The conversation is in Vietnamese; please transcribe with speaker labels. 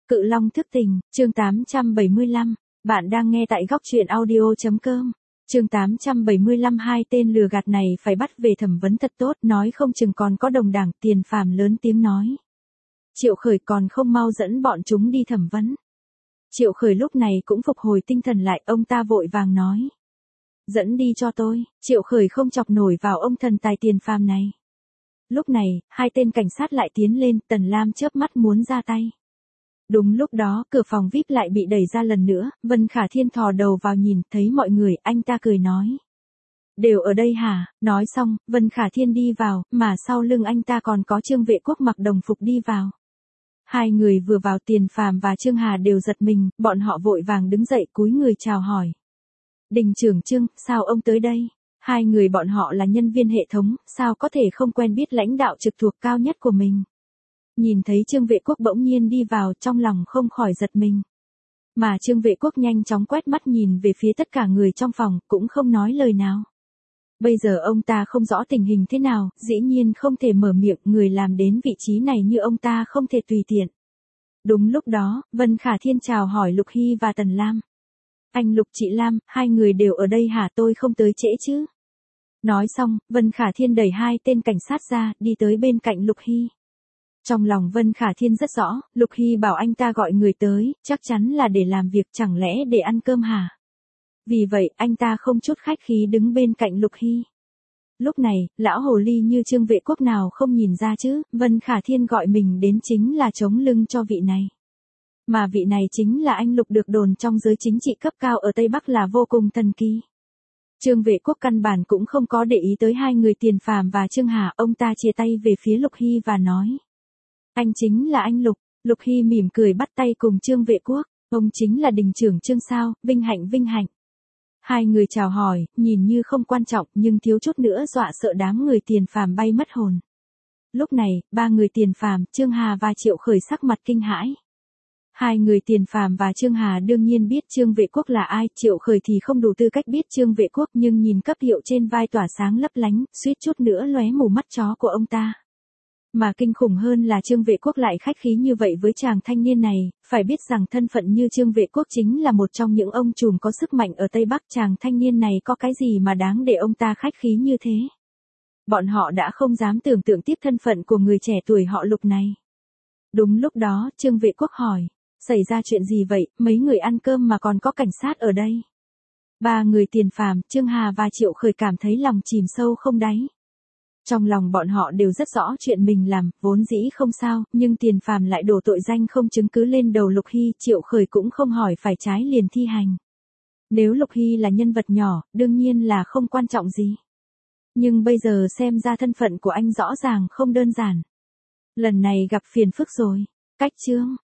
Speaker 1: Cự Long thức tình, chương 875. Bạn đang nghe tại góc truyện audio.com. Chương 875. Hai tên lừa gạt này phải bắt về thẩm vấn thật tốt, nói không chừng còn có đồng đảng. Tiền Phàm lớn tiếng nói. Triệu Khởi còn không mau dẫn bọn chúng đi thẩm vấn. Triệu Khởi lúc này cũng phục hồi tinh thần lại, ông ta vội vàng nói. Dẫn đi cho tôi. Triệu Khởi không chọc nổi vào ông thần tài Tiền Phàm này. Lúc này, hai tên cảnh sát lại tiến lên, Tần Lam chớp mắt muốn ra tay. Đúng lúc đó, cửa phòng VIP lại bị đẩy ra lần nữa, Vân Khả Thiên thò đầu vào nhìn, thấy mọi người, anh ta cười nói. Đều ở đây hả? Nói xong, Vân Khả Thiên đi vào, mà sau lưng anh ta còn có Trương Vệ Quốc mặc đồng phục đi vào. Hai người vừa vào, Tiền Phàm và Trương Hà đều giật mình, bọn họ vội vàng đứng dậy cúi người chào hỏi. Đình trưởng Trương, sao ông tới đây? Hai người bọn họ là nhân viên hệ thống, sao có thể không quen biết lãnh đạo trực thuộc cao nhất của mình. Nhìn thấy Trương Vệ Quốc bỗng nhiên đi vào, trong lòng không khỏi giật mình. Mà Trương Vệ Quốc nhanh chóng quét mắt nhìn về phía tất cả người trong phòng, cũng không nói lời nào. Bây giờ ông ta không rõ tình hình thế nào, dĩ nhiên không thể mở miệng, người làm đến vị trí này như ông ta không thể tùy tiện. Đúng lúc đó, Vân Khả Thiên chào hỏi Lục Hy và Tần Lam. Anh Lục, chị Lam, hai người đều ở đây hả? Tôi không tới trễ chứ? Nói xong, Vân Khả Thiên đẩy hai tên cảnh sát ra, đi tới bên cạnh Lục Hy. Trong lòng Vân Khả Thiên rất rõ, Lục Hy bảo anh ta gọi người tới, chắc chắn là để làm việc, chẳng lẽ để ăn cơm hả? Vì vậy, anh ta không chút khách khí đứng bên cạnh Lục Hy. Lúc này, lão hồ ly như Trương Vệ Quốc nào không nhìn ra chứ, Vân Khả Thiên gọi mình đến chính là chống lưng cho vị này. Mà vị này chính là anh Lục được đồn trong giới chính trị cấp cao ở Tây Bắc là vô cùng thần kỳ. Trương Vệ Quốc căn bản cũng không có để ý tới hai người Tiền Phàm và Trương Hà, ông ta chia tay về phía Lục Hy và nói. Anh chính là anh Lục. Lục Hy mỉm cười bắt tay cùng Trương Vệ Quốc, ông chính là Đình trưởng Trương sao, vinh hạnh vinh hạnh. Hai người chào hỏi, nhìn như không quan trọng nhưng thiếu chút nữa dọa sợ đám người Tiền Phàm bay mất hồn. Lúc này, ba người Tiền Phàm, Trương Hà và Triệu Khởi sắc mặt kinh hãi. Hai người Tiền Phàm và Trương Hà đương nhiên biết Trương Vệ Quốc là ai, Triệu Khởi thì không đủ tư cách biết Trương Vệ Quốc nhưng nhìn cấp hiệu trên vai tỏa sáng lấp lánh, suýt chút nữa lóe mù mắt chó của ông ta. Mà kinh khủng hơn là Trương Vệ Quốc lại khách khí như vậy với chàng thanh niên này, phải biết rằng thân phận như Trương Vệ Quốc chính là một trong những ông trùm có sức mạnh ở Tây Bắc, chàng thanh niên này có cái gì mà đáng để ông ta khách khí như thế. Bọn họ đã không dám tưởng tượng tiếp thân phận của người trẻ tuổi họ Lục này. Đúng lúc đó, Trương Vệ Quốc hỏi, xảy ra chuyện gì vậy, mấy người ăn cơm mà còn có cảnh sát ở đây. Ba người Tiền Phàm, Trương Hà và Triệu Khởi cảm thấy lòng chìm sâu không đáy. Trong lòng bọn họ đều rất rõ chuyện mình làm, vốn dĩ không sao, nhưng Tiền Phàm lại đổ tội danh không chứng cứ lên đầu Lục Hy, Triệu Khởi cũng không hỏi phải trái liền thi hành. Nếu Lục Hy là nhân vật nhỏ, đương nhiên là không quan trọng gì. Nhưng bây giờ xem ra thân phận của anh rõ ràng không đơn giản. Lần này gặp phiền phức rồi. Cách chương.